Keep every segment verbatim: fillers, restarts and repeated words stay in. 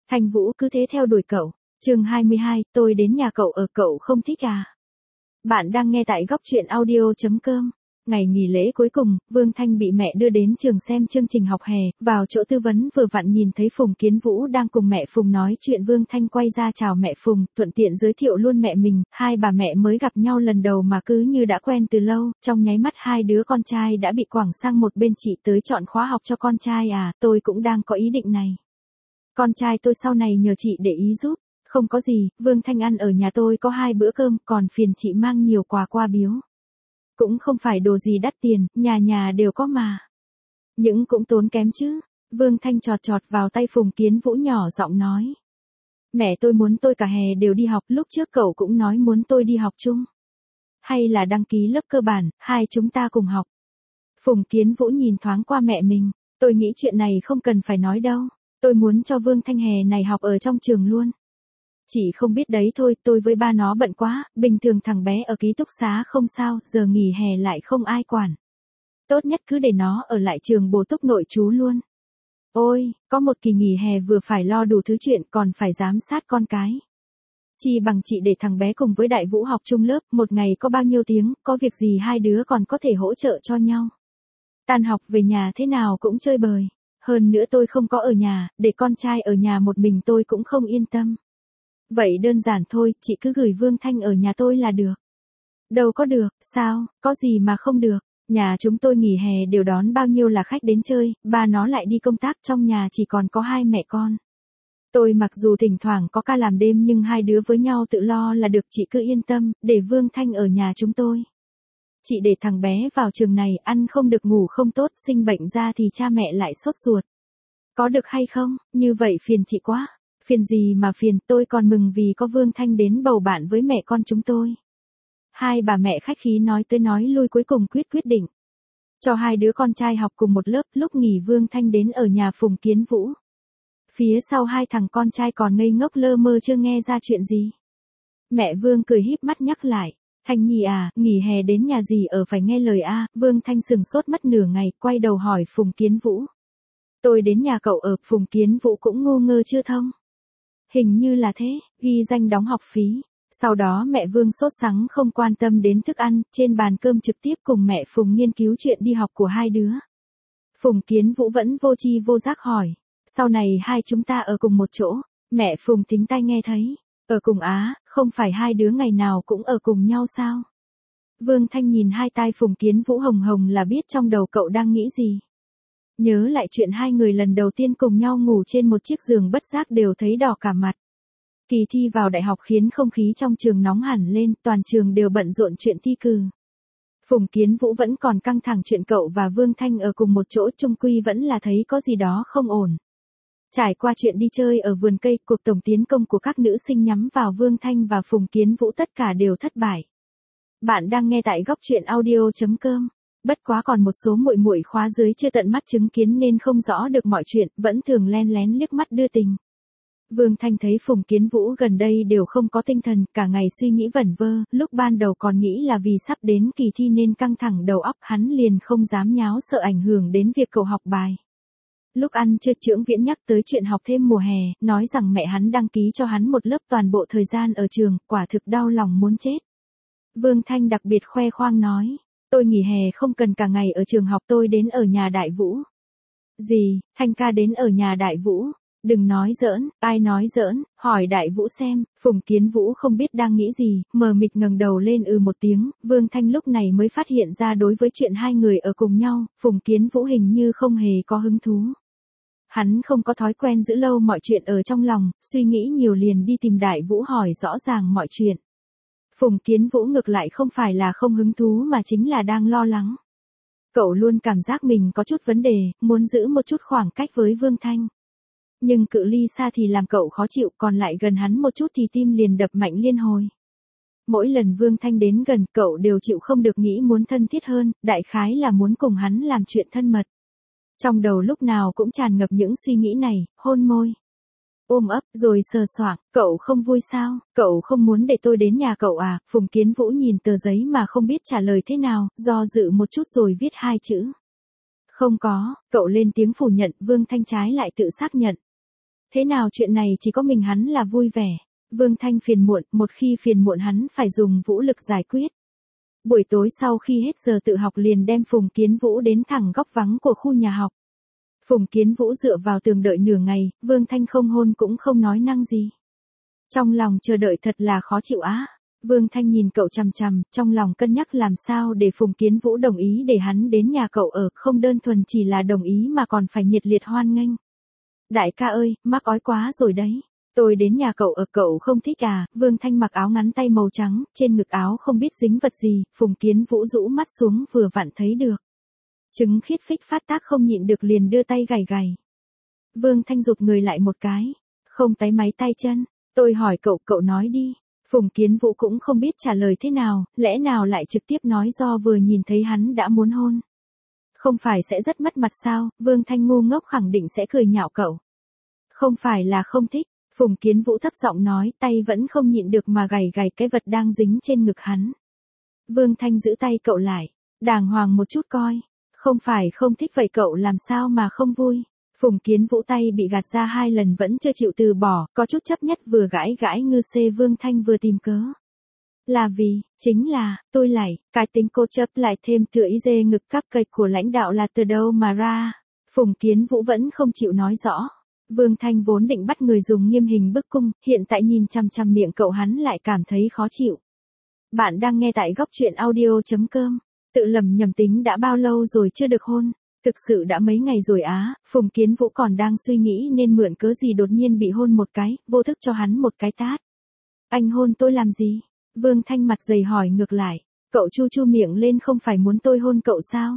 Thanh Vũ cứ thế theo đuổi cậu. Chương hai mươi hai, tôi đến nhà cậu ở, cậu không thích à? Bạn đang nghe tại góc truyện audio chấm com. Ngày nghỉ lễ cuối cùng, Vương Thanh bị mẹ đưa đến trường xem chương trình học hè, vào chỗ tư vấn vừa vặn nhìn thấy Phùng Kiến Vũ đang cùng mẹ Phùng nói chuyện. Vương Thanh quay ra chào mẹ Phùng, thuận tiện giới thiệu luôn mẹ mình, hai bà mẹ mới gặp nhau lần đầu mà cứ như đã quen từ lâu, trong nháy mắt hai đứa con trai đã bị quẳng sang một bên. Chị tới chọn khóa học cho con trai à? Tôi cũng đang có ý định này. Con trai tôi sau này nhờ chị để ý giúp. Không có gì, Vương Thanh ăn ở nhà tôi có hai bữa cơm, còn phiền chị mang nhiều quà qua biếu. Cũng không phải đồ gì đắt tiền, nhà nhà đều có mà. Những cũng tốn kém chứ. Vương Thanh chọt chọt vào tay Phùng Kiến Vũ nhỏ giọng nói. Mẹ tôi muốn tôi cả hè đều đi học, lúc trước cậu cũng nói muốn tôi đi học chung. Hay là đăng ký lớp cơ bản, hai chúng ta cùng học. Phùng Kiến Vũ nhìn thoáng qua mẹ mình, tôi nghĩ chuyện này không cần phải nói đâu. Tôi muốn cho Vương Thanh hè này học ở trong trường luôn. Chị không biết đấy thôi, tôi với ba nó bận quá, bình thường thằng bé ở ký túc xá không sao, giờ nghỉ hè lại không ai quản. Tốt nhất cứ để nó ở lại trường bổ túc nội trú luôn. Ôi, có một kỳ nghỉ hè vừa phải lo đủ thứ chuyện còn phải giám sát con cái. Chi bằng chị để thằng bé cùng với Đại Vũ học chung lớp, một ngày có bao nhiêu tiếng, có việc gì hai đứa còn có thể hỗ trợ cho nhau. Tan học về nhà thế nào cũng chơi bời. Hơn nữa tôi không có ở nhà, để con trai ở nhà một mình tôi cũng không yên tâm. Vậy đơn giản thôi, chị cứ gửi Vương Thanh ở nhà tôi là được. Đâu có được, sao, có gì mà không được. Nhà chúng tôi nghỉ hè đều đón bao nhiêu là khách đến chơi, ba nó lại đi công tác, trong nhà chỉ còn có hai mẹ con. Tôi mặc dù thỉnh thoảng có ca làm đêm nhưng hai đứa với nhau tự lo là được, chị cứ yên tâm, để Vương Thanh ở nhà chúng tôi. Chị để thằng bé vào trường này, ăn không được ngủ không tốt, sinh bệnh ra thì cha mẹ lại sốt ruột. Có được hay không, như vậy phiền chị quá. Phiền gì mà phiền, tôi còn mừng vì có Vương Thanh đến bầu bạn với mẹ con chúng tôi. Hai bà mẹ khách khí nói tới nói lui cuối cùng quyết quyết định. Cho hai đứa con trai học cùng một lớp, lúc nghỉ Vương Thanh đến ở nhà Phùng Kiến Vũ. Phía sau hai thằng con trai còn ngây ngốc lơ mơ chưa nghe ra chuyện gì. Mẹ Vương cười híp mắt nhắc lại. Thanh Nhi à, nghỉ hè đến nhà dì ở phải nghe lời a. Vương Thanh sừng sốt mất nửa ngày, quay đầu hỏi Phùng Kiến Vũ. Tôi đến nhà cậu ở, Phùng Kiến Vũ cũng ngu ngơ chưa thông. Hình như là thế, ghi danh đóng học phí. Sau đó mẹ Vương sốt sắng không quan tâm đến thức ăn, trên bàn cơm trực tiếp cùng mẹ Phùng nghiên cứu chuyện đi học của hai đứa. Phùng Kiến Vũ vẫn vô tri vô giác hỏi, sau này hai chúng ta ở cùng một chỗ, mẹ Phùng thính tai nghe thấy, ở cùng á, không phải hai đứa ngày nào cũng ở cùng nhau sao? Vương Thanh nhìn hai tai Phùng Kiến Vũ hồng hồng là biết trong đầu cậu đang nghĩ gì. Nhớ lại chuyện hai người lần đầu tiên cùng nhau ngủ trên một chiếc giường bất giác đều thấy đỏ cả mặt. Kỳ thi vào đại học khiến không khí trong trường nóng hẳn lên, toàn trường đều bận rộn chuyện thi cử. Phùng Kiến Vũ vẫn còn căng thẳng chuyện cậu và Vương Thanh ở cùng một chỗ, chung quy vẫn là thấy có gì đó không ổn. Trải qua chuyện đi chơi ở vườn cây, cuộc tổng tiến công của các nữ sinh nhắm vào Vương Thanh và Phùng Kiến Vũ tất cả đều thất bại. Bạn đang nghe tại góc truyện audio chấm com. Bất quá còn một số muội muội khóa dưới chưa tận mắt chứng kiến nên không rõ được mọi chuyện, vẫn thường len lén liếc mắt đưa tình. Vương Thanh thấy Phùng Kiến Vũ gần đây đều không có tinh thần, cả ngày suy nghĩ vẩn vơ, lúc ban đầu còn nghĩ là vì sắp đến kỳ thi nên căng thẳng đầu óc, hắn liền không dám nháo sợ ảnh hưởng đến việc cậu học bài. Lúc ăn trưa Chưởng Viễn nhắc tới chuyện học thêm mùa hè, nói rằng mẹ hắn đăng ký cho hắn một lớp toàn bộ thời gian ở trường, quả thực đau lòng muốn chết. Vương Thanh đặc biệt khoe khoang nói. Tôi nghỉ hè không cần cả ngày ở trường học, tôi đến ở nhà Đại Vũ. Gì, Thanh ca đến ở nhà Đại Vũ? Đừng nói giỡn, ai nói giỡn, hỏi Đại Vũ xem. Phùng Kiến Vũ không biết đang nghĩ gì, mờ mịt ngẩng đầu lên ừ một tiếng. Vương Thanh lúc này mới phát hiện ra đối với chuyện hai người ở cùng nhau, Phùng Kiến Vũ hình như không hề có hứng thú. Hắn không có thói quen giữ lâu mọi chuyện ở trong lòng, suy nghĩ nhiều liền đi tìm Đại Vũ hỏi rõ ràng mọi chuyện. Phùng Kiến Vũ ngược lại không phải là không hứng thú mà chính là đang lo lắng. Cậu luôn cảm giác mình có chút vấn đề, muốn giữ một chút khoảng cách với Vương Thanh. Nhưng cự ly xa thì làm cậu khó chịu, còn lại gần hắn một chút thì tim liền đập mạnh liên hồi. Mỗi lần Vương Thanh đến gần cậu đều chịu không được nghĩ muốn thân thiết hơn, đại khái là muốn cùng hắn làm chuyện thân mật. Trong đầu lúc nào cũng tràn ngập những suy nghĩ này, hôn môi. Ôm ấp, rồi sờ soạng, cậu không vui sao, cậu không muốn để tôi đến nhà cậu à? Phùng Kiến Vũ nhìn tờ giấy mà không biết trả lời thế nào, do dự một chút rồi viết hai chữ. Không có, cậu lên tiếng phủ nhận, Vương Thanh trái lại tự xác nhận. Thế nào chuyện này chỉ có mình hắn là vui vẻ. Vương Thanh phiền muộn, một khi phiền muộn hắn phải dùng vũ lực giải quyết. Buổi tối sau khi hết giờ tự học liền đem Phùng Kiến Vũ đến thẳng góc vắng của khu nhà học. Phùng Kiến Vũ dựa vào tường đợi nửa ngày, Vương Thanh không hôn cũng không nói năng gì. Trong lòng chờ đợi thật là khó chịu á. Vương Thanh nhìn cậu chằm chằm, trong lòng cân nhắc làm sao để Phùng Kiến Vũ đồng ý để hắn đến nhà cậu ở, không đơn thuần chỉ là đồng ý mà còn phải nhiệt liệt hoan nghênh. Đại ca ơi, mắc ói quá rồi đấy. Tôi đến nhà cậu ở cậu không thích à? Vương Thanh mặc áo ngắn tay màu trắng, trên ngực áo không biết dính vật gì, Phùng Kiến Vũ rũ mắt xuống vừa vặn thấy được. Trứng khiết phích phát tác không nhịn được liền đưa tay gảy gảy. Vương Thanh rụt người lại một cái. Không táy máy tay chân. Tôi hỏi cậu, cậu nói đi. Phùng Kiến Vũ cũng không biết trả lời thế nào, lẽ nào lại trực tiếp nói do vừa nhìn thấy hắn đã muốn hôn. Không phải sẽ rất mất mặt sao? Vương Thanh ngu ngốc khẳng định sẽ cười nhạo cậu. Không phải là không thích. Phùng Kiến Vũ thấp giọng nói, tay vẫn không nhịn được mà gảy gảy cái vật đang dính trên ngực hắn. Vương Thanh giữ tay cậu lại, đàng hoàng một chút coi. Không phải không thích vậy cậu làm sao mà không vui. Phùng Kiến Vũ tay bị gạt ra hai lần vẫn chưa chịu từ bỏ, có chút chấp nhất vừa gãi gãi ngư xê. Vương Thanh vừa tìm cớ. Là vì, chính là, tôi lại, cái tính cô chấp lại thêm tựa ý dê ngực cắp cây của lãnh đạo là từ đâu mà ra. Phùng Kiến Vũ vẫn không chịu nói rõ. Vương Thanh vốn định bắt người dùng nghiêm hình bức cung, hiện tại nhìn chằm chằm miệng cậu hắn lại cảm thấy khó chịu. Bạn đang nghe tại góc truyện audio.com. Tự lầm nhầm tính đã bao lâu rồi chưa được hôn. Thực sự đã mấy ngày rồi á. Phùng Kiến Vũ còn đang suy nghĩ nên mượn cớ gì đột nhiên bị hôn một cái, vô thức cho hắn một cái tát. Anh hôn tôi làm gì? Vương Thanh mặt dày hỏi ngược lại. Cậu chu chu miệng lên không phải muốn tôi hôn cậu sao?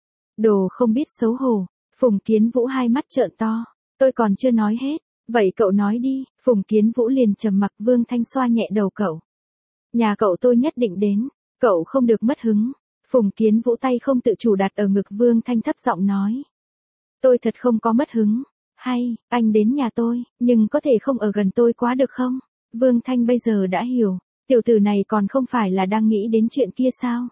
Đồ không biết xấu hổ. Phùng Kiến Vũ hai mắt trợn to. Tôi còn chưa nói hết. Vậy cậu nói đi. Phùng Kiến Vũ liền trầm mặc. Vương Thanh xoa nhẹ đầu cậu. Nhà cậu tôi nhất định đến. Cậu không được mất hứng. Phùng Kiến Vũ tay không tự chủ đặt ở ngực Vương Thanh thấp giọng nói. Tôi thật không có mất hứng. Hay, anh đến nhà tôi, nhưng có thể không ở gần tôi quá được không? Vương Thanh bây giờ đã hiểu. Tiểu tử này còn không phải là đang nghĩ đến chuyện kia sao?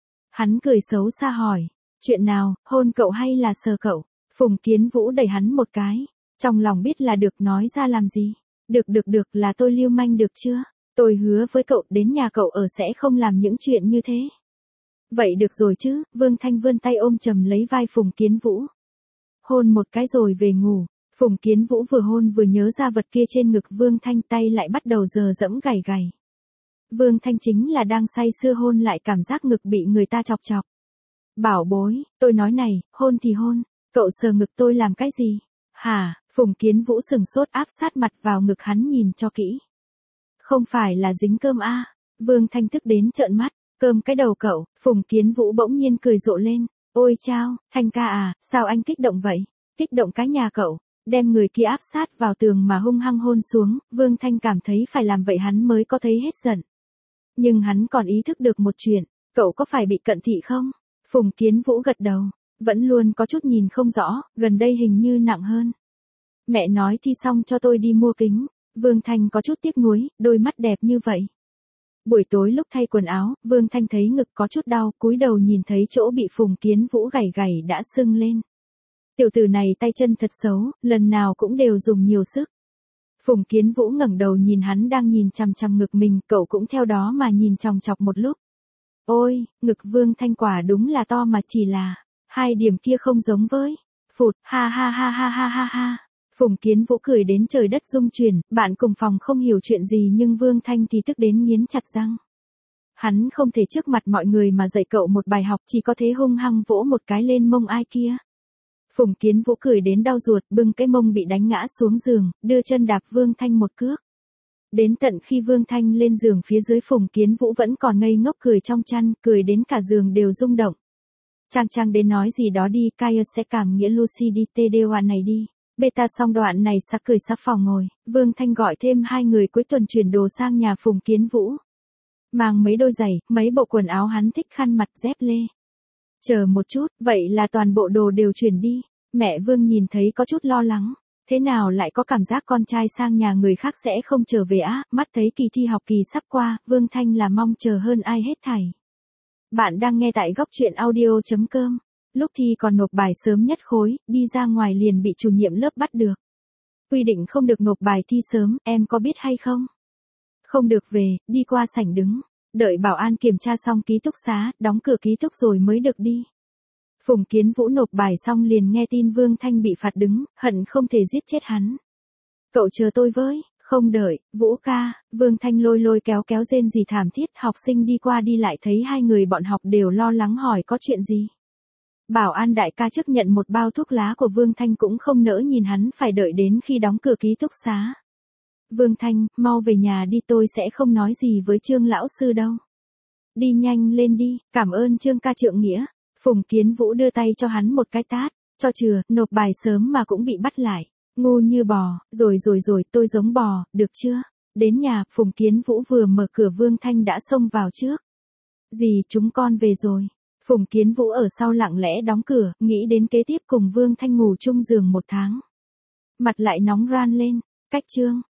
Hắn cười xấu xa hỏi. Chuyện nào, hôn cậu hay là sờ cậu? Phùng Kiến Vũ đẩy hắn một cái. Trong lòng biết là được nói ra làm gì. Được được được là tôi lưu manh được chưa? Tôi hứa với cậu đến nhà cậu ở sẽ không làm những chuyện như thế. Vậy được rồi chứ, Vương Thanh vươn tay ôm chầm lấy vai Phùng Kiến Vũ. Hôn một cái rồi về ngủ. Phùng Kiến Vũ vừa hôn vừa nhớ ra vật kia trên ngực Vương Thanh, tay lại bắt đầu dờ dẫm gảy gảy. Vương Thanh chính là đang say sưa hôn lại cảm giác ngực bị người ta chọc chọc. Bảo bối, tôi nói này, hôn thì hôn, cậu sờ ngực tôi làm cái gì? Hả? Phùng Kiến Vũ sừng sốt áp sát mặt vào ngực hắn nhìn cho kỹ. Không phải là dính cơm a? Vương Thanh tức đến trợn mắt. Cơm cái đầu cậu. Phùng Kiến Vũ bỗng nhiên cười rộ lên. Ôi chao, Thanh ca à, sao anh kích động vậy? Kích động cái nhà cậu. Đem người kia áp sát vào tường mà hung hăng hôn xuống. Vương Thanh cảm thấy phải làm vậy hắn mới có thấy hết giận. Nhưng hắn còn ý thức được một chuyện. Cậu có phải bị cận thị không? Phùng Kiến Vũ gật đầu. Vẫn luôn có chút nhìn không rõ, gần đây hình như nặng hơn. Mẹ nói thi xong cho tôi đi mua kính. Vương Thanh có chút tiếc nuối, đôi mắt đẹp như vậy. Buổi tối lúc thay quần áo, Vương Thanh thấy ngực có chút đau, cúi đầu nhìn thấy chỗ bị Phùng Kiến Vũ gảy gảy đã sưng lên. Tiểu tử này tay chân thật xấu, lần nào cũng đều dùng nhiều sức. Phùng Kiến Vũ ngẩng đầu nhìn hắn đang nhìn chằm chằm ngực mình, cậu cũng theo đó mà nhìn chòng chọc một lúc. Ôi, ngực Vương Thanh quả đúng là to mà chỉ là, hai điểm kia không giống với. Phụt, ha ha ha ha ha ha ha. Phùng Kiến Vũ cười đến trời đất rung chuyển, bạn cùng phòng không hiểu chuyện gì nhưng Vương Thanh thì tức đến nghiến chặt răng. Hắn không thể trước mặt mọi người mà dạy cậu một bài học, chỉ có thế hung hăng vỗ một cái lên mông ai kia. Phùng Kiến Vũ cười đến đau ruột, bưng cái mông bị đánh ngã xuống giường, đưa chân đạp Vương Thanh một cước. Đến tận khi Vương Thanh lên giường phía dưới Phùng Kiến Vũ vẫn còn ngây ngốc cười trong chăn, cười đến cả giường đều rung động. Trang Trang đến nói gì đó đi, Kaya sẽ cảm nghĩa Lucy đi tê đê đoạn này đi. Beta xong đoạn này sắp cười sắp phòng ngồi, Vương Thanh gọi thêm hai người cuối tuần chuyển đồ sang nhà Phùng Kiến Vũ. Mang mấy đôi giày, mấy bộ quần áo hắn thích, khăn mặt, dép lê. Chờ một chút, vậy là toàn bộ đồ đều chuyển đi. Mẹ Vương nhìn thấy có chút lo lắng. Thế nào lại có cảm giác con trai sang nhà người khác sẽ không trở về á? Mắt thấy kỳ thi học kỳ sắp qua, Vương Thanh là mong chờ hơn ai hết thảy. Bạn đang nghe tại góc truyện audio.com. Lúc thi còn nộp bài sớm nhất khối, đi ra ngoài liền bị chủ nhiệm lớp bắt được. Quy định không được nộp bài thi sớm, em có biết hay không? Không được về, đi qua sảnh đứng. Đợi bảo an kiểm tra xong ký túc xá, đóng cửa ký túc rồi mới được đi. Phùng Kiến Vũ nộp bài xong liền nghe tin Vương Thanh bị phạt đứng, hận không thể giết chết hắn. Cậu chờ tôi với, không đợi, Vũ ca, Vương Thanh lôi lôi kéo kéo rên rỉ thảm thiết, học sinh đi qua đi lại thấy hai người bọn học đều lo lắng hỏi có chuyện gì. Bảo an đại ca chấp nhận một bao thuốc lá của Vương Thanh cũng không nỡ nhìn hắn phải đợi đến khi đóng cửa ký túc xá. Vương Thanh, mau về nhà đi, tôi sẽ không nói gì với Trương lão sư đâu. Đi nhanh lên đi, cảm ơn Trương ca trượng nghĩa. Phùng Kiến Vũ đưa tay cho hắn một cái tát, cho chừa, nộp bài sớm mà cũng bị bắt lại. Ngu như bò, rồi rồi rồi, tôi giống bò, được chưa? Đến nhà, Phùng Kiến Vũ vừa mở cửa Vương Thanh đã xông vào trước. Dì, chúng con về rồi. Phùng Kiến Vũ ở sau lặng lẽ đóng cửa, nghĩ đến kế tiếp cùng Vương Thanh ngủ chung giường một tháng. Mặt lại nóng ran lên, cách Trương,